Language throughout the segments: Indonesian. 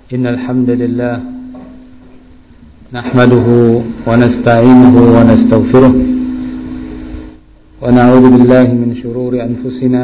إن الحمد لله نحمده ونستعينه ونستغفره ونعوذ بالله من شرور أنفسنا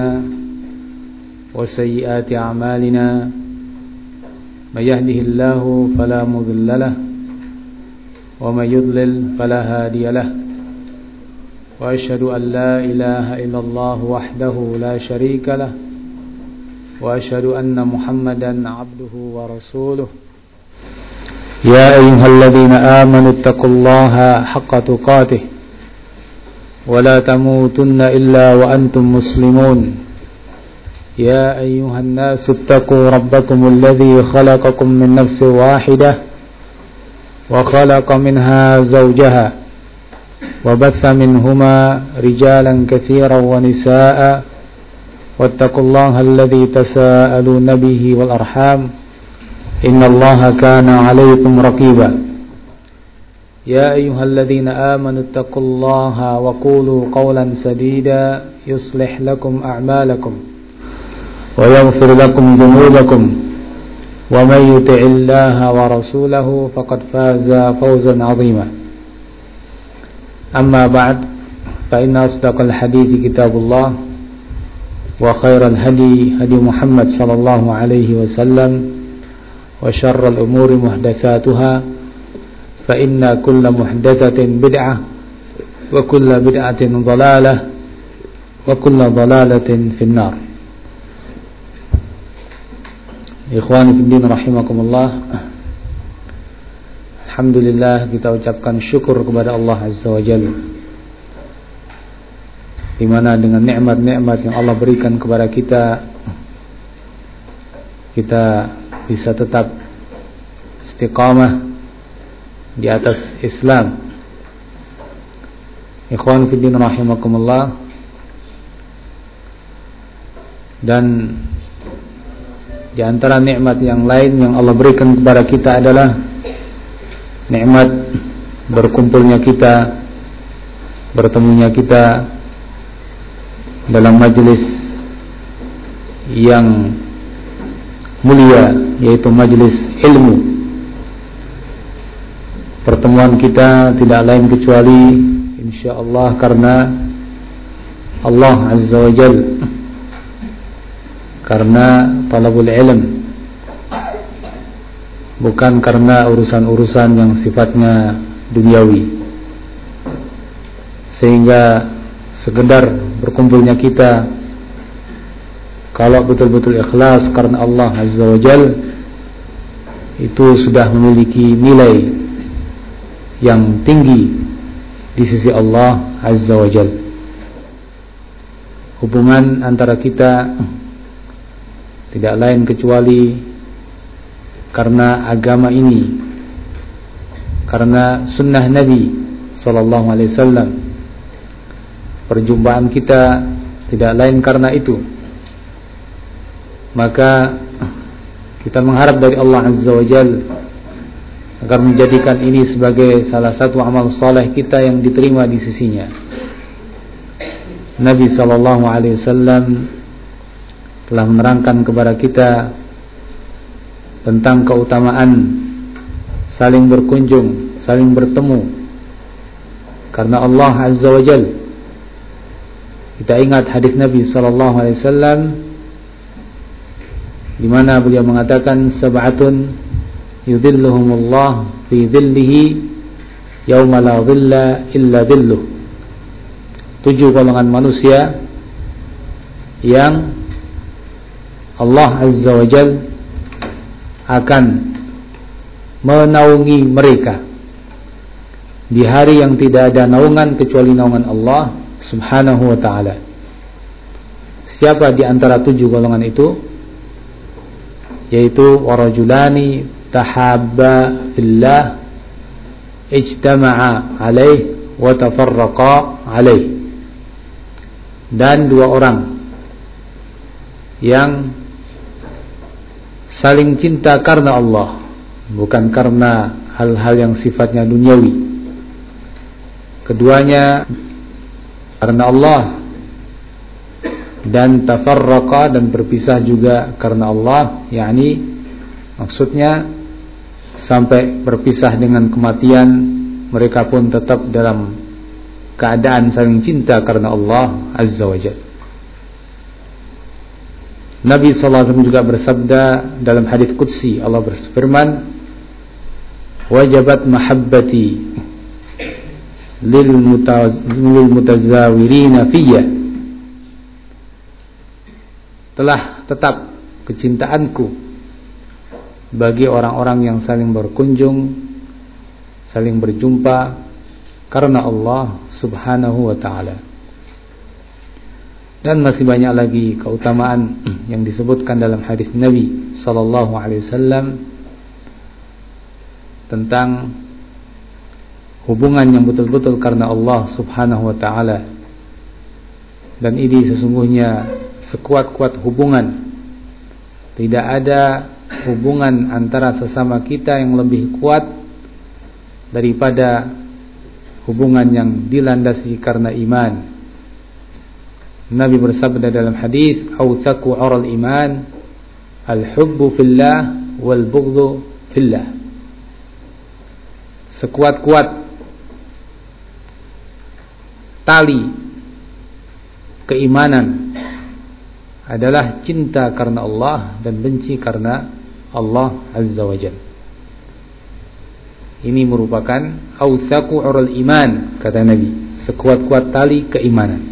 وسيئات أعمالنا من يهده الله فلا مضل له ومن يضلل فلا هادي له وأشهد أن لا إله إلا الله وحده لا شريك له وأشهد أن محمدا عبده ورسوله يا أيها الذين آمنوا اتقوا الله حق تقاته ولا تموتن إلا وأنتم مسلمون يا أيها الناس اتقوا ربكم الذي خلقكم من نفس واحدة وخلق منها زوجها وبث منهما رجالا كثيرا ونساء واتقوا الله الذي تساءلون به والأرحام إن الله كان عليكم رقيبا يا أيها الذين آمنوا اتقوا الله وقولوا قولا سديدا يصلح لكم أعمالكم ويغفر لكم ذنوبكم ومن يطع الله ورسوله فقد فاز فوزا عظيما أما بعد فإن أصدق الحديث كتاب الله وخير الهدي هدي محمد صلى الله عليه وسلم وشر الأمور محدثاتها فإن كل محدثة بدعة وكل بدعة ضلالة وكل ضلالة في النار. Ikhwani fiddin rahimakumullah. Alhamdulillah, kita ucapkan syukur kepada Allah Azza wa Jalla, di mana dengan nikmat-nikmat yang Allah berikan kepada kita, kita bisa tetap istiqamah di atas Islam. Ikhwan fiddin rahimakumullah. Dan di antara nikmat yang lain yang Allah berikan kepada kita adalah nikmat berkumpulnya kita, bertemunya kita dalam majelis yang mulia, yaitu majelis ilmu. Pertemuan kita tidak lain kecuali insyaallah karena Allah Azza wa Jalla, karena talabul ilm, bukan karena urusan-urusan yang sifatnya duniawi. Sehingga sekedar berkumpulnya kita, kalau betul-betul ikhlas karena Allah Azza wa Jal, itu sudah memiliki nilai yang tinggi di sisi Allah Azza wa Jal. Hubungan antara kita tidak lain kecuali karena agama ini, karena sunnah Nabi sallallahu alaihi wasallam. Perjumpaan kita tidak lain karena itu. Maka kita mengharap dari Allah Azza wa Jalla agar menjadikan ini sebagai salah satu amal saleh kita yang diterima di sisinya. Nabi sallallahu alaihi wasallam telah menerangkan kepada kita tentang keutamaan saling berkunjung, saling bertemu karena Allah Azza wa Jalla. Kita ingat hadis Nabi sallallahu alaihi wasallam di mana beliau mengatakan sab'atun yudhilluhumullah fi dhillihi yauma la dhilla illa dhilluh. 7 golongan manusia yang Allah Azza wa Jalla akan menaungi mereka di hari yang tidak ada naungan kecuali naungan Allah Subhanahu wa ta'ala. Siapa di antara 7 golongan itu? Yaitu warajulani tahabba fillah ijtama'a alaih wa tafarraqa alaih. Dan 2 orang yang saling cinta karena Allah, bukan karena hal-hal yang sifatnya duniawi. Keduanya karena Allah, dan tafarraqa, dan berpisah juga karena Allah, yakni Maksudnya sampai berpisah dengan kematian, mereka pun tetap dalam keadaan saling cinta karena Allah Azza wa Jalla. Nabi SAW juga bersabda dalam hadits qudsi, Allah berfirman, wajabat mahabbati lil mutazawirina fiyya, telah tetap kecintaanku bagi orang-orang yang saling berkunjung, saling berjumpa karena Allah Subhanahu wa ta'ala. Dan masih banyak lagi keutamaan yang disebutkan dalam hadis Nabi sallallahu alaihi wasallam tentang hubungan yang betul-betul karena Allah Subhanahu wa ta'ala. Dan ini sesungguhnya sekuat-kuat hubungan. Tidak ada hubungan antara sesama kita yang lebih kuat daripada hubungan yang dilandasi karena iman. Nabi bersabda dalam hadis, "Awthaqu 'ural iman al-hubbu fillah wal bughdhu fillah." Sekuat-kuat tali keimanan adalah cinta karena Allah dan benci karena Allah Azza wa Jalla. Ini merupakan awthaqu 'ural iman, kata Nabi, sekuat-kuat tali keimanan.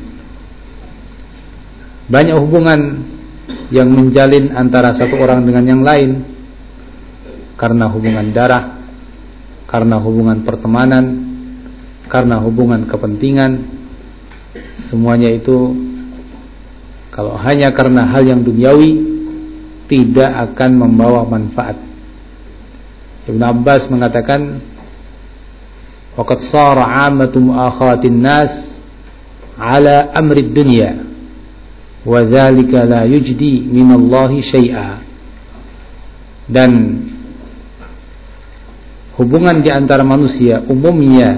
Banyak hubungan yang menjalin antara satu orang dengan yang lain karena hubungan darah, karena hubungan pertemanan, karena hubungan kepentingan. Semuanya itu kalau hanya karena hal yang duniawi tidak akan membawa manfaat. Ibn Abbas mengatakan, waqad sara 'ammatu mu'akhatin nas 'ala amri dunya wa dzalika la yujdi minallahi syai'a. Dan hubungan di antara manusia umumnya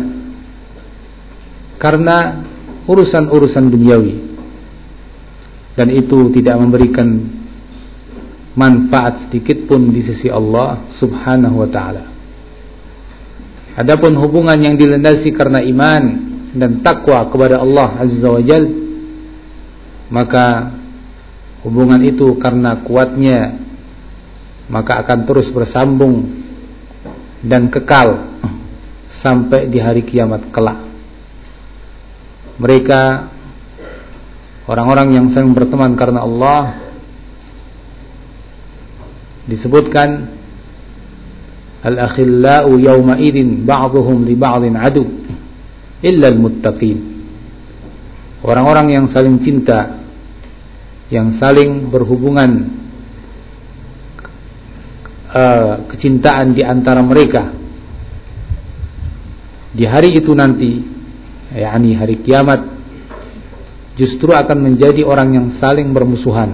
karena urusan-urusan duniawi, dan itu tidak memberikan manfaat sedikit pun di sisi Allah Subhanahu wa ta'ala. Adapun hubungan yang dilandasi karena iman dan takwa kepada Allah Azza wa Jalla, maka hubungan itu karena kuatnya maka akan terus bersambung dan kekal sampai di hari kiamat kelak. Mereka orang-orang yang saling berteman karena Allah disebutkan al-akhillau yawma idin ba'dhum li ba'dhin adu illa al-muttaqin. Orang-orang yang saling cinta, yang saling berhubungan kecintaan di antara mereka di hari itu nanti, yakni hari kiamat, justru akan menjadi orang yang saling bermusuhan.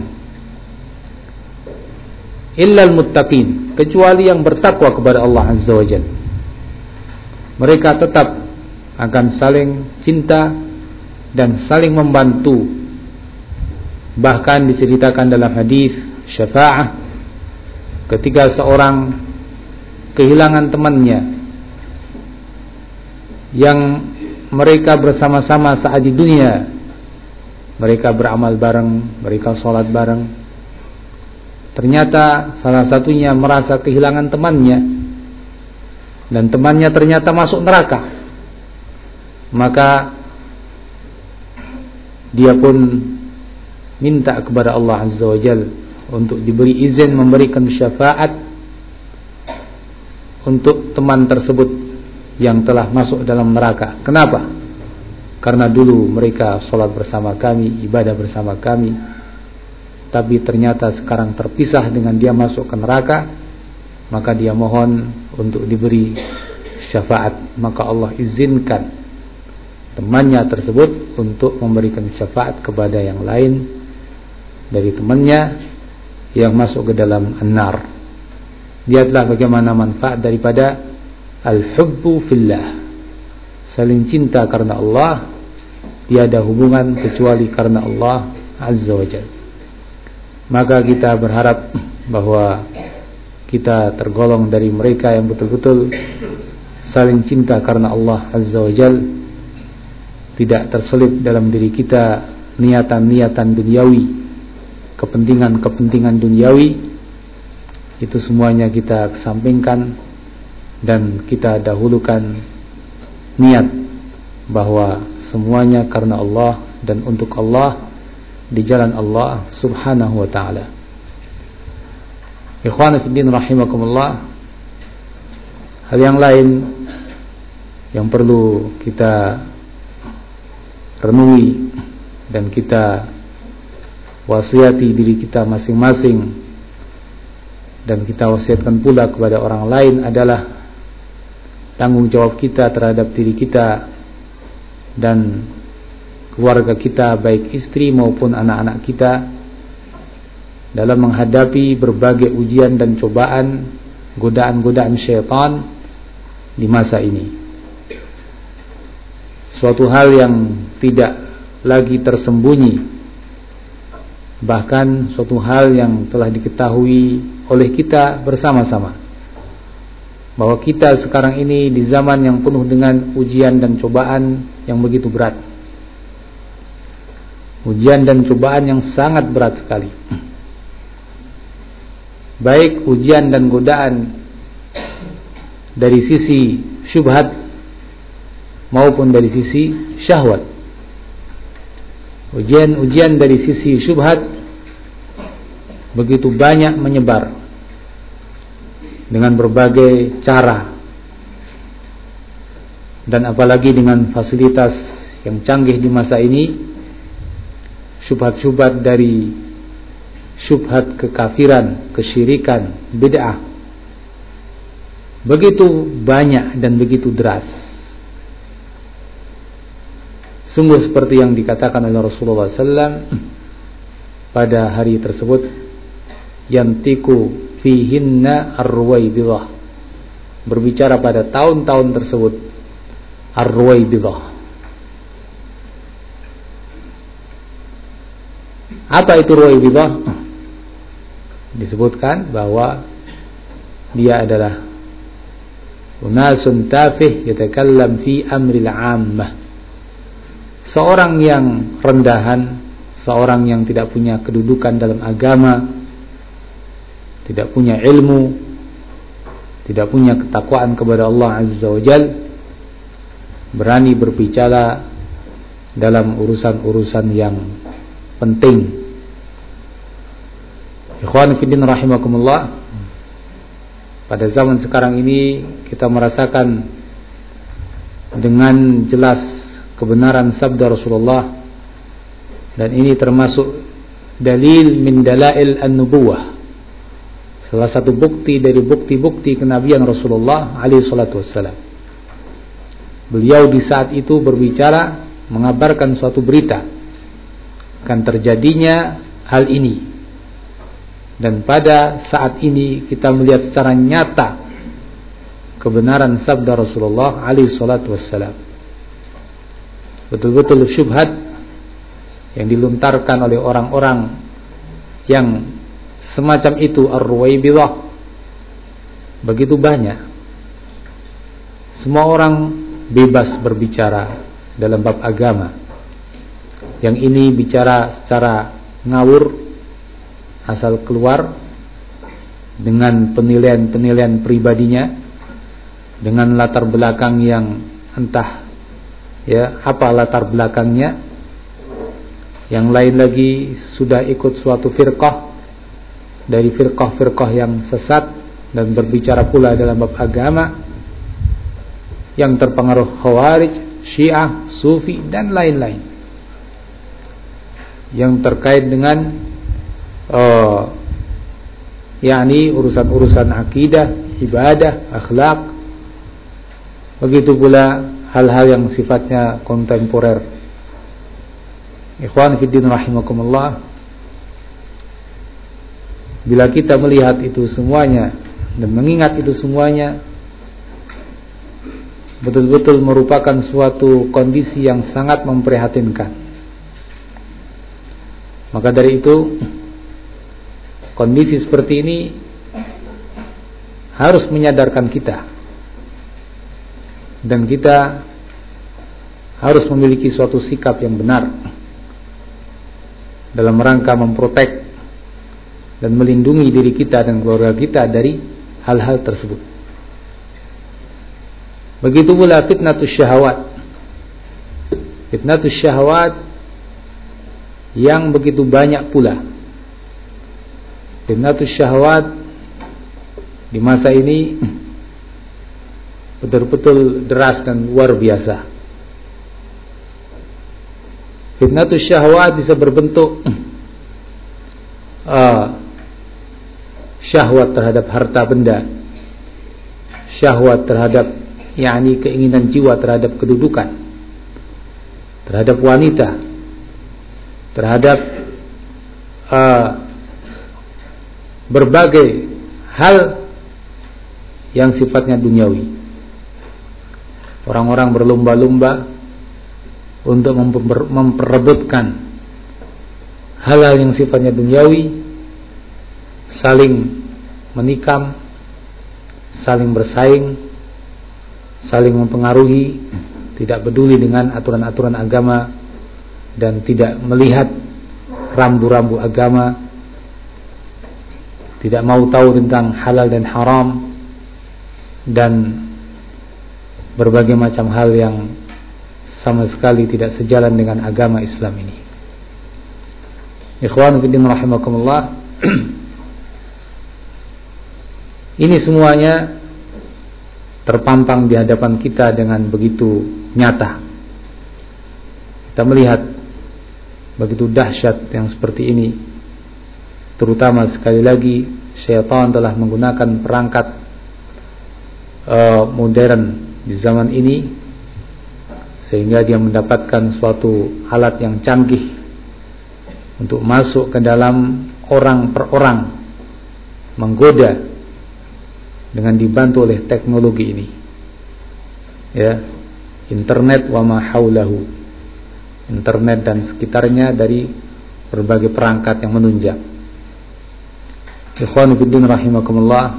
Illal muttaqin, kecuali yang bertakwa kepada Allah Azza wa Jalla. Mereka tetap akan saling cinta dan saling membantu. Bahkan diceritakan dalam hadis syafa'ah, ketika seorang kehilangan temannya yang mereka bersama-sama saat di dunia, mereka beramal bareng, mereka sholat bareng, ternyata salah satunya merasa kehilangan temannya dan temannya ternyata masuk neraka, maka dia pun minta kepada Allah Azza wa Jalla untuk diberi izin memberikan syafaat untuk teman tersebut yang telah masuk dalam neraka. Kenapa? Karena dulu mereka sholat bersama kami, ibadah bersama kami, tapi ternyata sekarang terpisah dengan dia masuk ke neraka, maka dia mohon untuk diberi syafaat. Maka Allah izinkan temannya tersebut untuk memberikan syafaat kepada yang lain dari temannya yang masuk ke dalam an-nar. Lihatlah bagaimana manfaat daripada al-hubbu fillah, saling cinta karena Allah. Tiada hubungan kecuali karena Allah Azza wa Jalla. Maka kita berharap bahwa kita tergolong dari mereka yang betul-betul saling cinta karena Allah Azza wa Jal, tidak terselip dalam diri kita niatan-niatan duniawi, kepentingan-kepentingan duniawi. Itu semuanya kita kesampingkan dan kita dahulukan niat bahwa semuanya karena Allah dan untuk Allah, di jalan Allah Subhanahu wa ta'ala. Ikhwan fillah rahimakumullah, hal yang lain yang perlu kita renungi dan kita wasiati diri kita masing-masing, dan kita wasiatkan pula kepada orang lain, adalah tanggung jawab kita terhadap diri kita dan keluarga kita, baik istri maupun anak-anak kita, dalam menghadapi berbagai ujian dan cobaan, godaan-godaan syaitan di masa ini. Suatu hal yang tidak lagi tersembunyi, bahkan suatu hal yang telah diketahui oleh kita bersama-sama, bahwa kita sekarang ini di zaman yang penuh dengan ujian dan cobaan yang begitu berat. Ujian dan cobaan yang sangat berat sekali. Baik ujian dan godaan dari sisi syubhat maupun dari sisi syahwat. Ujian dari sisi syubhat begitu banyak menyebar dengan berbagai cara, dan apalagi dengan fasilitas yang canggih di masa ini, syubhat-syubhat dari syubhat kekafiran, kesyirikan, bid'ah begitu banyak dan begitu deras. Sungguh seperti yang dikatakan oleh Rasulullah SAW pada hari tersebut, yantiku fihinna ar-ruwaibidah, berbicara pada tahun-tahun tersebut ar-ruwaibidah. Apa itu ruwaibidah? Disebutkan bahwa dia adalah unasun tafih yatakallam fi amril ammah, seorang yang rendahan, seorang yang tidak punya kedudukan dalam agama, tidak punya ilmu, tidak punya ketakwaan kepada Allah Azza wa Jal, berani berbicara dalam urusan-urusan yang penting. Ikhwan fillah rahimakumullah, pada zaman sekarang ini kita merasakan dengan jelas kebenaran sabda Rasulullah, dan ini termasuk dalil min dalail an-nubuwah, salah satu bukti dari bukti-bukti kenabian Rasulullah alaihi salatu wassalam. Beliau di saat itu berbicara, mengabarkan suatu berita akan terjadinya hal ini, dan pada saat ini kita melihat secara nyata kebenaran sabda Rasulullah alaihi salatu wassalam. Betul-betul syubhat yang dilontarkan oleh orang-orang yang semacam itu, ar-ruwaibidah, begitu banyak. Semua orang bebas berbicara dalam bab agama. Yang ini bicara secara ngawur, asal keluar dengan penilaian-penilaian pribadinya, dengan latar belakang yang entah ya apa latar belakangnya. Yang lain lagi sudah ikut suatu firqah dari firqah-firqah yang sesat dan berbicara pula dalam bab agama, yang terpengaruh Khawarij, Syiah, Sufi dan lain-lain, yang terkait dengan yakni urusan-urusan akidah, ibadah, akhlak. Begitu pula hal-hal yang sifatnya kontemporer. Ikhwan fiddin rahimakumullah, bila kita melihat itu semuanya dan mengingat itu semuanya, betul-betul merupakan suatu kondisi yang sangat memprihatinkan. Maka dari itu, kondisi seperti ini harus menyadarkan kita, dan kita harus memiliki suatu sikap yang benar dalam rangka memprotek dan melindungi diri kita dan keluarga kita dari hal-hal tersebut. Begitu pula fitnatus syahwat. Fitnatus syahwat yang begitu banyak pula. Fitnatus syahwat di masa ini betul-betul deras dan luar biasa. Fitnatus syahwat bisa berbentuk syahwat terhadap harta benda, syahwat terhadap keinginan jiwa terhadap kedudukan, terhadap wanita, terhadap berbagai hal yang sifatnya duniawi. Orang-orang berlomba-lomba untuk memperebutkan hal-hal yang sifatnya duniawi, saling menikam, saling bersaing, saling mempengaruhi, tidak peduli dengan aturan-aturan agama dan tidak melihat rambu-rambu agama, tidak mau tahu tentang halal dan haram, dan berbagai macam hal yang sama sekali tidak sejalan dengan agama Islam ini. Ikhwan fillah rahimakumullah. Ini semuanya terpampang di hadapan kita dengan begitu nyata. Kita melihat begitu dahsyat yang seperti ini. Terutama sekali lagi syaitan telah menggunakan perangkat modern di zaman ini, sehingga dia mendapatkan suatu alat yang canggih untuk masuk ke dalam orang per orang, menggoda dengan dibantu oleh teknologi ini, ya, internet wa ma haulahu, internet dan sekitarnya dari berbagai perangkat yang menunjang. Ikhwanu fiddin rahimakumullah,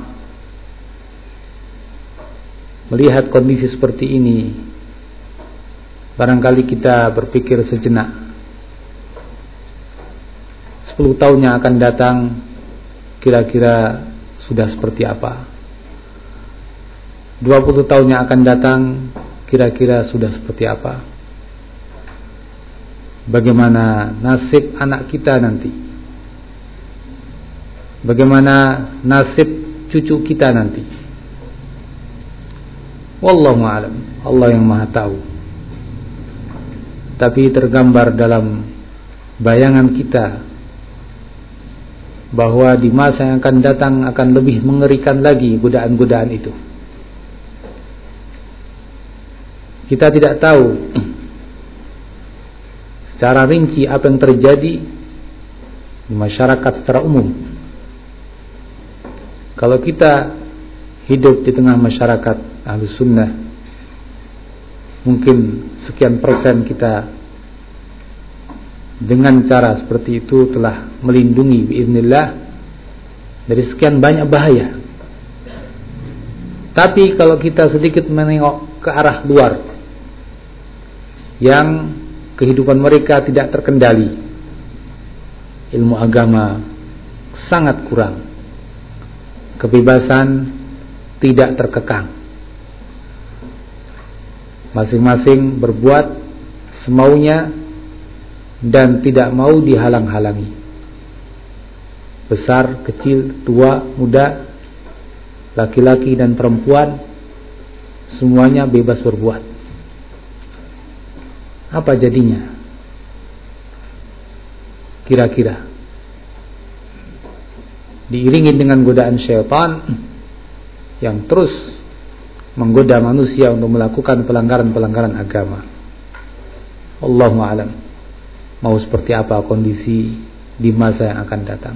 melihat kondisi seperti ini, barangkali kita berpikir sejenak, 10 tahun yang akan datang kira-kira sudah seperti apa? 20 tahun yang akan datang kira-kira sudah seperti apa? Bagaimana nasib anak kita nanti? Bagaimana nasib cucu kita nanti? Wallahu a'lam, Allah yang Maha tahu. Tapi tergambar dalam bayangan kita bahwa di masa yang akan datang akan lebih mengerikan lagi godaan-godaan itu. Kita tidak tahu secara rinci apa yang terjadi di masyarakat secara umum. Kalau kita hidup di tengah masyarakat Ahlus Sunnah, mungkin sekian persen kita dengan cara seperti itu telah melindungi biiznillah dari sekian banyak bahaya. Tapi kalau kita sedikit menengok ke arah luar, yang kehidupan mereka tidak terkendali, ilmu agama sangat kurang, kebebasan tidak terkekang, masing-masing berbuat semaunya dan tidak mau dihalang-halangi. Besar, kecil, tua, muda, laki-laki dan perempuan, semuanya bebas berbuat. Apa jadinya? Kira-kira diiringi dengan godaan syaitan yang terus menggoda manusia untuk melakukan pelanggaran-pelanggaran agama. Allahu a'lam. Mau seperti apa kondisi di masa yang akan datang?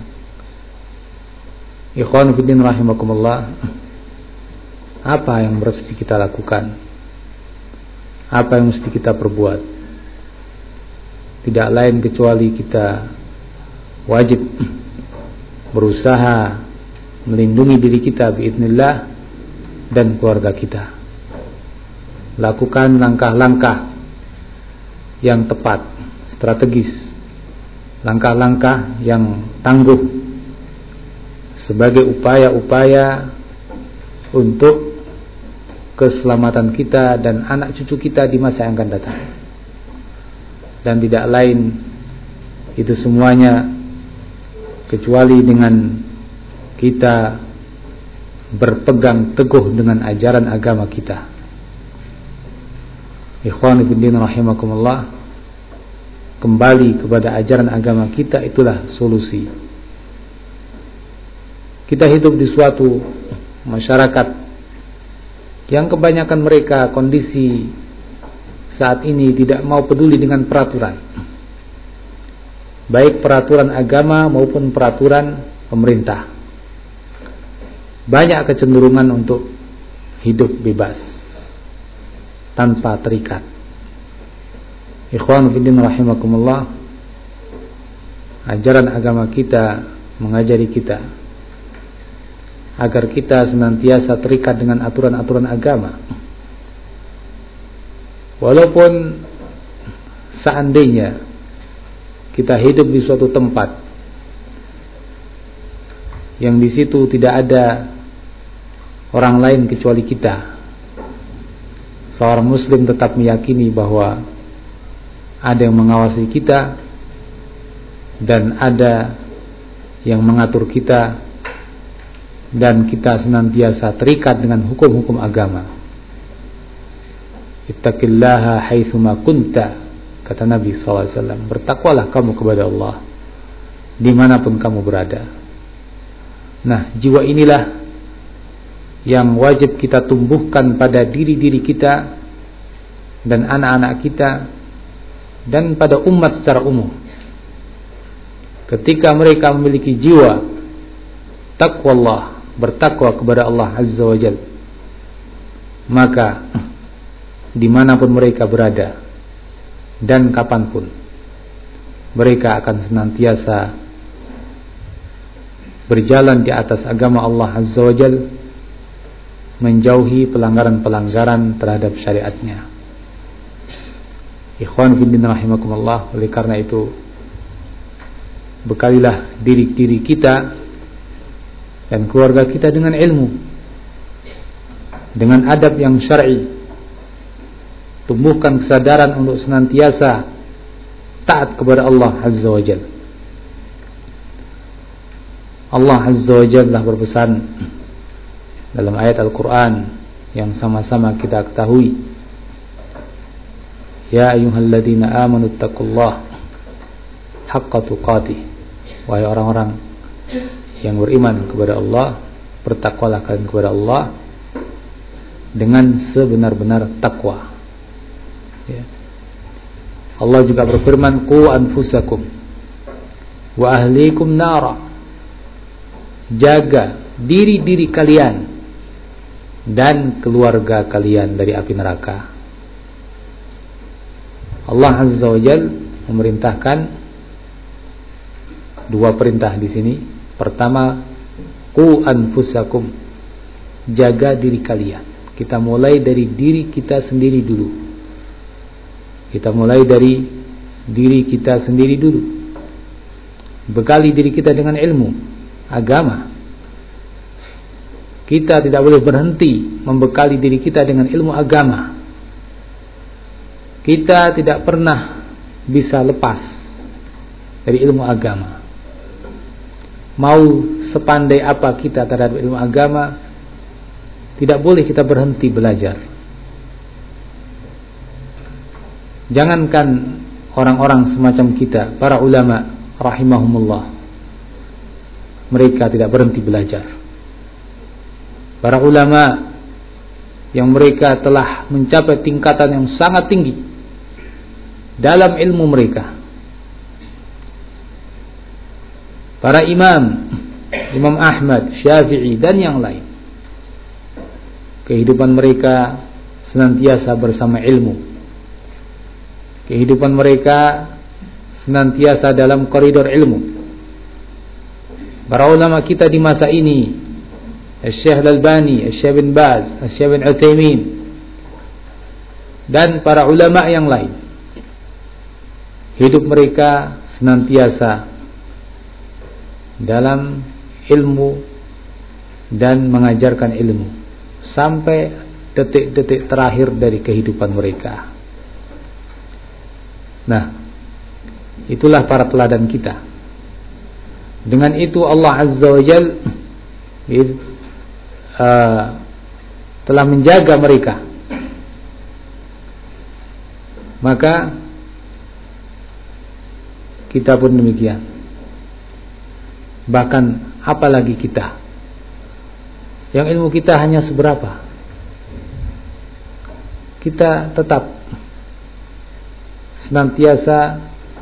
Ikhwan fillah rahimakumullah, apa yang mesti kita lakukan? Apa yang mesti kita perbuat? Tidak lain kecuali kita wajib berusaha melindungi diri kita biidznillah dan keluarga kita. Lakukan langkah-langkah yang tepat, strategis, langkah-langkah yang tangguh sebagai upaya-upaya untuk keselamatan kita dan anak cucu kita di masa yang akan datang. Dan tidak lain itu semuanya kecuali dengan kita berpegang teguh dengan ajaran agama kita. Ikhwan fillah rahimakumullah, kembali kepada ajaran agama kita itulah solusi. Kita hidup di suatu masyarakat yang kebanyakan mereka kondisi saat ini tidak mau peduli dengan peraturan, baik peraturan agama maupun peraturan pemerintah. Banyak kecenderungan untuk hidup bebas tanpa terikat. Ikhwan fillah rahimakumullah, ajaran agama kita mengajari kita agar kita senantiasa terikat dengan aturan-aturan agama. Walaupun seandainya kita hidup di suatu tempat yang di situ tidak ada orang lain kecuali kita, seorang muslim tetap meyakini bahwa ada yang mengawasi kita dan ada yang mengatur kita, dan kita senantiasa terikat dengan hukum-hukum agama. Ittaqillaha haitsuma kunta, kata Nabi SAW, bertakwalah kamu kepada Allah dimanapun kamu berada. Nah, jiwa inilah yang wajib kita tumbuhkan pada diri-diri kita dan anak-anak kita dan pada umat secara umum. Ketika mereka memiliki jiwa taqwallah, bertakwa kepada Allah Azza wa Jalla, maka dimanapun mereka berada dan kapanpun mereka akan senantiasa berjalan di atas agama Allah Azza wa Jalla, menjauhi pelanggaran-pelanggaran terhadap syariatnya. Ikhwan fillah rahimakumullah, oleh karena itu bekalilah diri kita dan keluarga kita dengan ilmu, dengan adab yang syar'i. Tumbuhkan kesadaran untuk senantiasa taat kepada Allah Azza wa Jalla. Allah Azza wa Jalla berpesan dalam ayat Al-Quran yang sama-sama kita ketahui, ya ayyuhalladzina amanu taqullaha haqqa tuqatih, wahai orang-orang yang beriman kepada Allah, bertakwalah kalian kepada Allah dengan sebenar-benar takwa. Ya. Allah juga berfirman, qu anfusakum wa ahlikum nara, jaga diri-diri kalian dan keluarga kalian dari api neraka. Allah Azza wa Jalla memerintahkan dua perintah di sini. Pertama, qu anfusakum, jaga diri kalian. Kita mulai dari diri kita sendiri dulu. Kita mulai dari diri kita sendiri dulu. Bekali diri kita dengan ilmu agama. Kita tidak boleh berhenti membekali diri kita dengan ilmu agama. Kita tidak pernah bisa lepas dari ilmu agama. Mau sepandai apa kita terhadap ilmu agama, tidak boleh kita berhenti belajar. Jangankan orang-orang semacam kita, para ulama rahimahumullah, mereka tidak berhenti belajar. Para ulama yang mereka telah mencapai tingkatan yang sangat tinggi dalam ilmu mereka. Para imam, Imam Ahmad, Syafi'i dan yang lain, kehidupan mereka senantiasa bersama ilmu. Kehidupan mereka senantiasa dalam koridor ilmu. Para ulama kita di masa ini Syekh Al-Albani, Syekh bin Baz, Syekh bin Utsaimin, dan para ulama yang lain. Hidup mereka senantiasa dalam ilmu dan mengajarkan ilmu sampai detik-detik terakhir dari kehidupan mereka. Nah, itulah para teladan kita. Dengan itu Allah Azza wa Jalla telah menjaga mereka. Maka kita pun demikian. Bahkan apalagi kita yang ilmu kita hanya seberapa, kita tetap senantiasa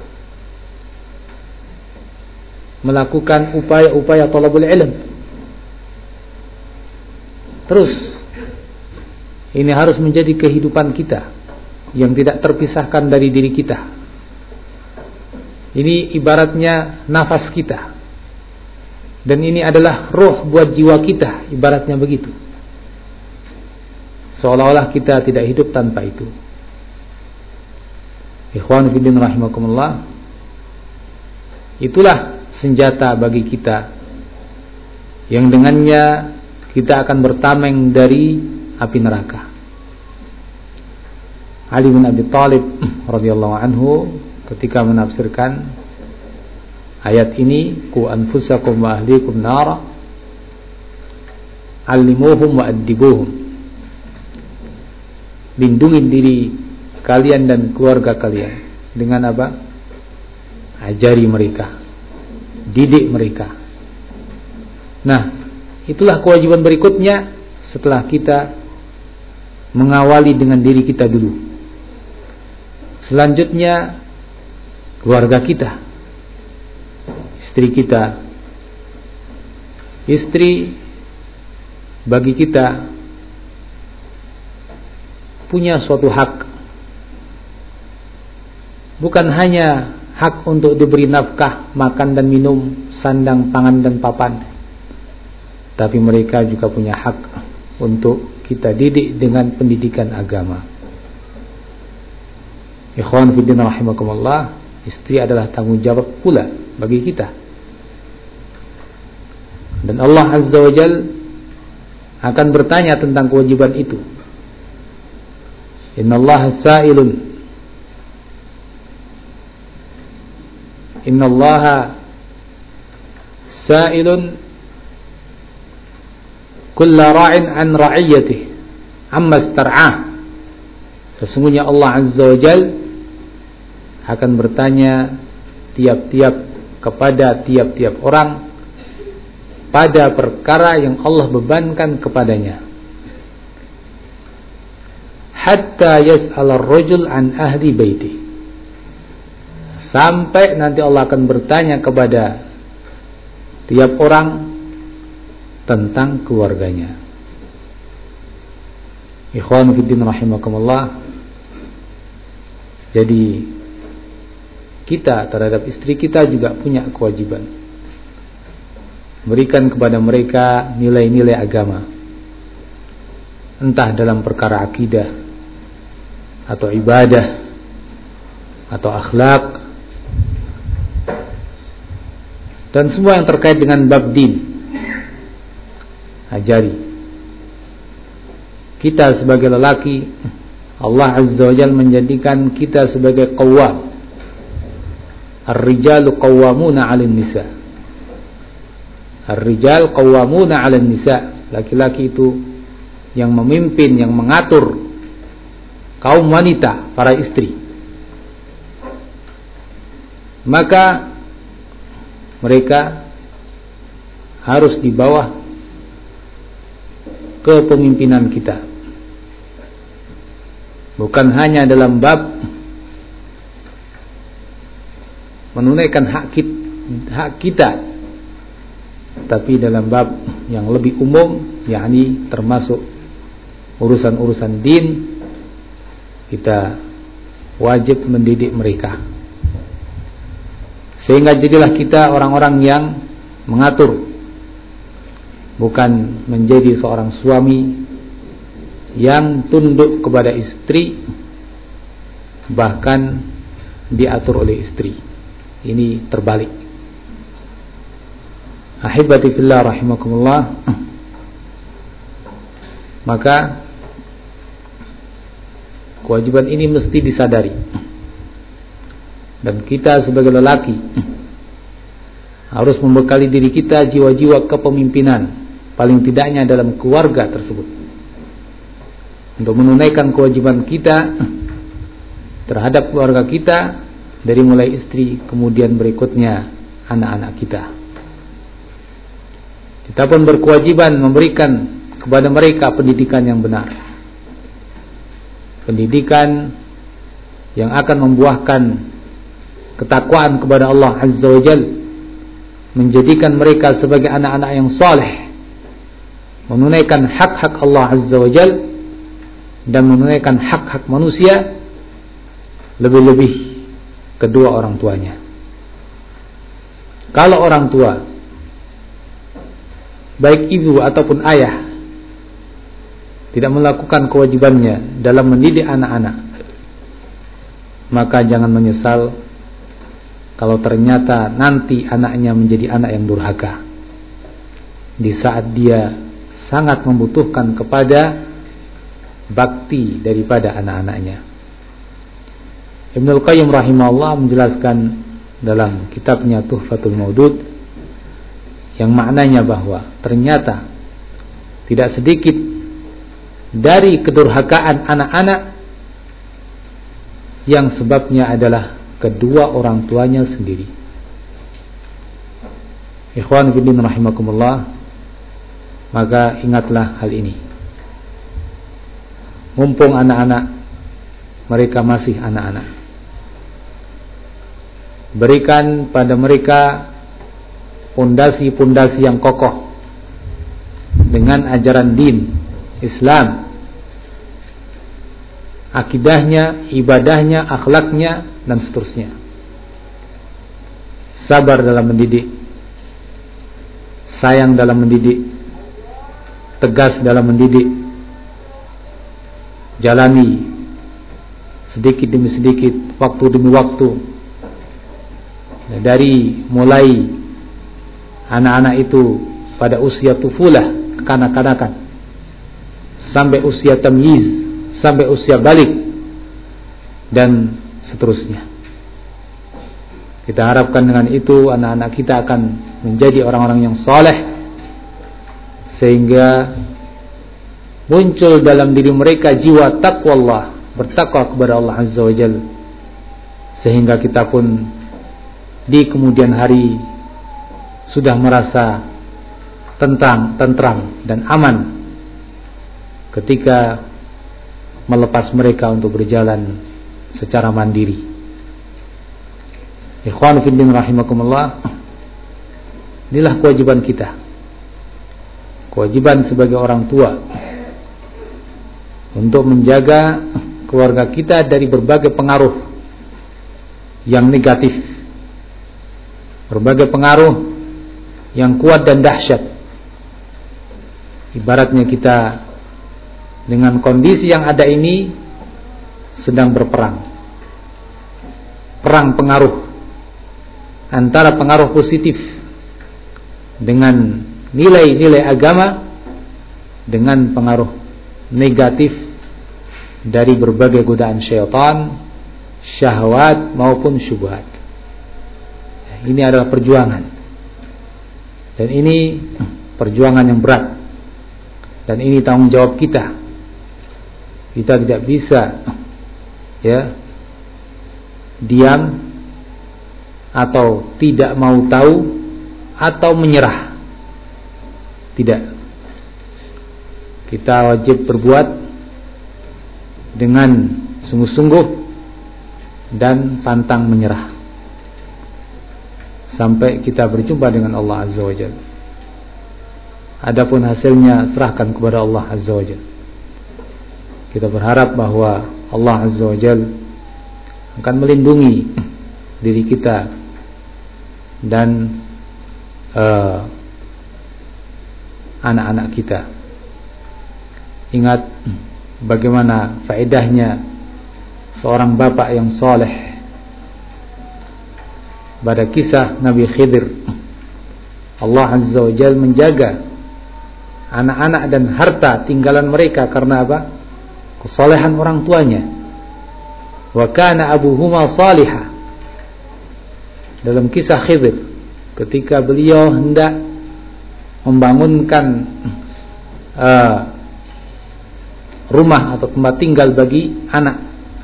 melakukan upaya-upaya talabul ilm. Terus ini harus menjadi kehidupan kita yang tidak terpisahkan dari diri kita. Ini ibaratnya nafas kita, dan ini adalah roh buat jiwa kita, ibaratnya begitu. Seolah-olah kita tidak hidup tanpa itu. Ikhwan fillah rahimakumullah, itulah senjata bagi kita yang dengannya kita akan bertameng dari api neraka. Ali bin Abi Thalib radhiyallahu anhu ketika menafsirkan ayat ini, ku anfusakum wa ahlikum nara allimuhum wa addibuhum, lindungi diri kalian dan keluarga kalian dengan apa? Ajari mereka, didik mereka. Nah, itulah kewajiban berikutnya setelah kita mengawali dengan diri kita dulu. Selanjutnya keluarga kita, istri kita. Istri bagi kita punya suatu hak, bukan hanya hak untuk diberi nafkah, makan dan minum, sandang, pangan dan papan, tapi mereka juga punya hak untuk kita didik dengan pendidikan agama. Ikhwan fillah rahimakumullah, istri adalah tanggung jawab pula bagi kita. Dan Allah Azza wa Jalla akan bertanya tentang kewajiban itu. Innallaha sa'ilun, innallaha sa'ilun kulla ra'in an ra'iyatihi amma istar'ah. Sesungguhnya Allah Azza wa Jalla akan bertanya kepada tiap-tiap orang pada perkara yang Allah bebankan kepadanya. Hatta yas'al ar-rajul an ahli baiti, sampai nanti Allah akan bertanya kepada tiap orang tentang keluarganya. Ikhwan fillah rahimakumullah, jadi kita terhadap istri kita juga punya kewajiban berikan kepada mereka nilai-nilai agama, entah dalam perkara akidah atau ibadah atau akhlak dan semua yang terkait dengan bab din. Ajari. Kita sebagai lelaki, Allah Azza wa Jalla menjadikan kita sebagai qawwam. Ar-rijalu qawwamuna 'alan nisa. Ar-rijal qawwamuna 'alan nisa. Laki-laki itu yang memimpin, yang mengatur kaum wanita, para istri. Maka mereka harus di bawah kepemimpinan kita. Bukan hanya dalam bab menunaikan hak kita, tapi dalam bab yang lebih umum, yakni termasuk urusan-urusan din, kita wajib mendidik mereka. Sehingga jadilah kita orang-orang yang mengatur bukan menjadi seorang suami yang tunduk kepada istri, bahkan diatur oleh istri. Ini terbalik. Ahibati fillah rahimakumullah. Maka kewajiban ini mesti disadari, dan kita sebagai lelaki harus membekali diri kita jiwa-jiwa kepemimpinan, paling tidaknya dalam keluarga tersebut, untuk menunaikan kewajiban kita terhadap keluarga kita, dari mulai istri, kemudian berikutnya anak-anak kita. Kita pun berkewajiban memberikan kepada mereka pendidikan yang benar, pendidikan yang akan membuahkan ketakwaan kepada Allah Azza wa Jalla, menjadikan mereka sebagai anak-anak yang saleh, menunaikan hak-hak Allah Azza wa Jalla dan menunaikan hak-hak manusia, lebih-lebih kedua orang tuanya. Kalau orang tua, baik ibu ataupun ayah, tidak melakukan kewajibannya dalam mendidik anak-anak, maka jangan menyesal kalau ternyata nanti anaknya menjadi anak yang durhaka di saat dia sangat membutuhkan kepada bakti daripada anak-anaknya. Ibnul Qayyim rahimahullah menjelaskan dalam kitabnya Tuhfatul Maudud, yang maknanya bahwa ternyata tidak sedikit dari kedurhakaan anak-anak yang sebabnya adalah kedua orang tuanya sendiri. Ikhwan fillah rahimakumullah, maka ingatlah hal ini. Mumpung anak-anak mereka masih anak-anak, berikan pada mereka pondasi-pondasi yang kokoh dengan ajaran din Islam, akidahnya, ibadahnya, akhlaknya, dan seterusnya. Sabar dalam mendidik, sayang dalam mendidik, tegas dalam mendidik, jalani sedikit demi sedikit, waktu demi waktu, dari mulai anak-anak itu pada usia tufulah, kekanak-kanakan, sampai usia tamyiz, sampai usia balik, dan seterusnya. Kita harapkan dengan itu anak-anak kita akan menjadi orang-orang yang saleh, sehingga muncul dalam diri mereka jiwa taqwallah, bertakwa kepada Allah Azza wa Jalla, sehingga kita pun di kemudian hari sudah merasa tentram dan aman ketika melepas mereka untuk berjalan secara mandiri. Ikhwan fillah rahimakumullah, inilah kewajiban kita, kewajiban sebagai orang tua, untuk menjaga keluarga kita dari berbagai pengaruh yang negatif, berbagai pengaruh yang kuat dan dahsyat. Ibaratnya kita dengan kondisi yang ada ini sedang berperang, perang pengaruh antara pengaruh positif dengan nilai-nilai agama, dengan pengaruh negatif dari berbagai godaan syaitan, syahwat maupun syubhat. Ini adalah perjuangan, dan ini perjuangan yang berat, dan ini tanggung jawab kita. Kita tidak bisa diam atau tidak mau tahu atau menyerah. Tidak. Kita wajib berbuat dengan sungguh-sungguh dan pantang menyerah sampai kita berjumpa dengan Allah Azza wa Jalla. Adapun hasilnya serahkan kepada Allah Azza wa Jalla. Kita berharap bahwa Allah Azza wa Jalla akan melindungi diri kita dan anak-anak kita. Ingat bagaimana faedahnya seorang bapak yang soleh. Pada kisah Nabi Khidir, Allah Azza wa Jalla menjaga anak-anak dan harta tinggalan mereka karena apa? Kesolehan orang tuanya. Wa kana abuhuma salihah. Dalam kisah Khidir, ketika beliau hendak membangunkan rumah atau tempat tinggal bagi anak,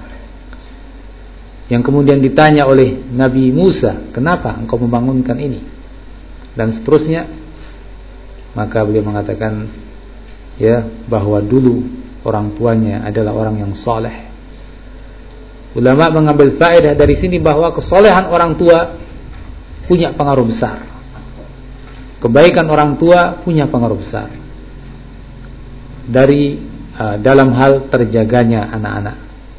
yang kemudian ditanya oleh Nabi Musa, kenapa engkau membangunkan ini? Dan seterusnya. Maka beliau mengatakan, ya, bahwa dulu orang tuanya adalah orang yang soleh. Ulama mengambil faedah dari sini bahwa kesolehan orang tua punya pengaruh besar. Kebaikan orang tua punya pengaruh besar dari dalam hal terjaganya anak-anak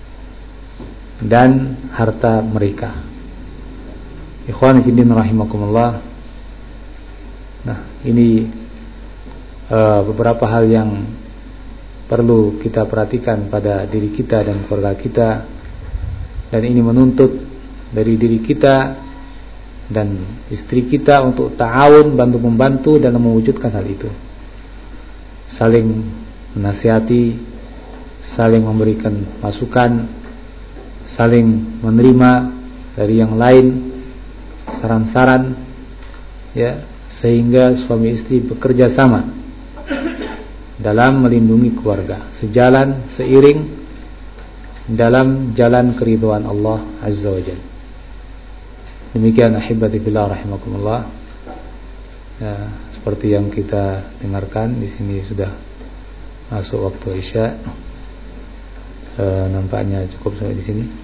dan harta mereka. Ikhwan fillah rahimakumullah. Nah, ini beberapa hal yang perlu kita perhatikan pada diri kita dan keluarga kita, dan ini menuntut dari diri kita dan istri kita untuk ta'awun, bantu-membantu dalam mewujudkan hal itu. Saling menasihati, saling memberikan masukan, saling menerima dari yang lain saran-saran, ya, sehingga suami istri bekerja sama dalam melindungi keluarga, sejalan, seiring dalam jalan keridhaan Allah Azza wa Jalla. Demikian ahibati fillah rahimakumullah. Ya, seperti yang kita dengarkan di sini sudah masuk waktu Isya. Nampaknya cukup sampai di sini.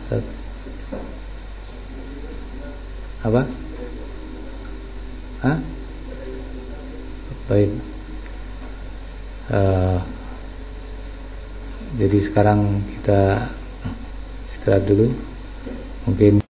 Apa? Hah? Baik. Jadi sekarang kita istirahat dulu. Mungkin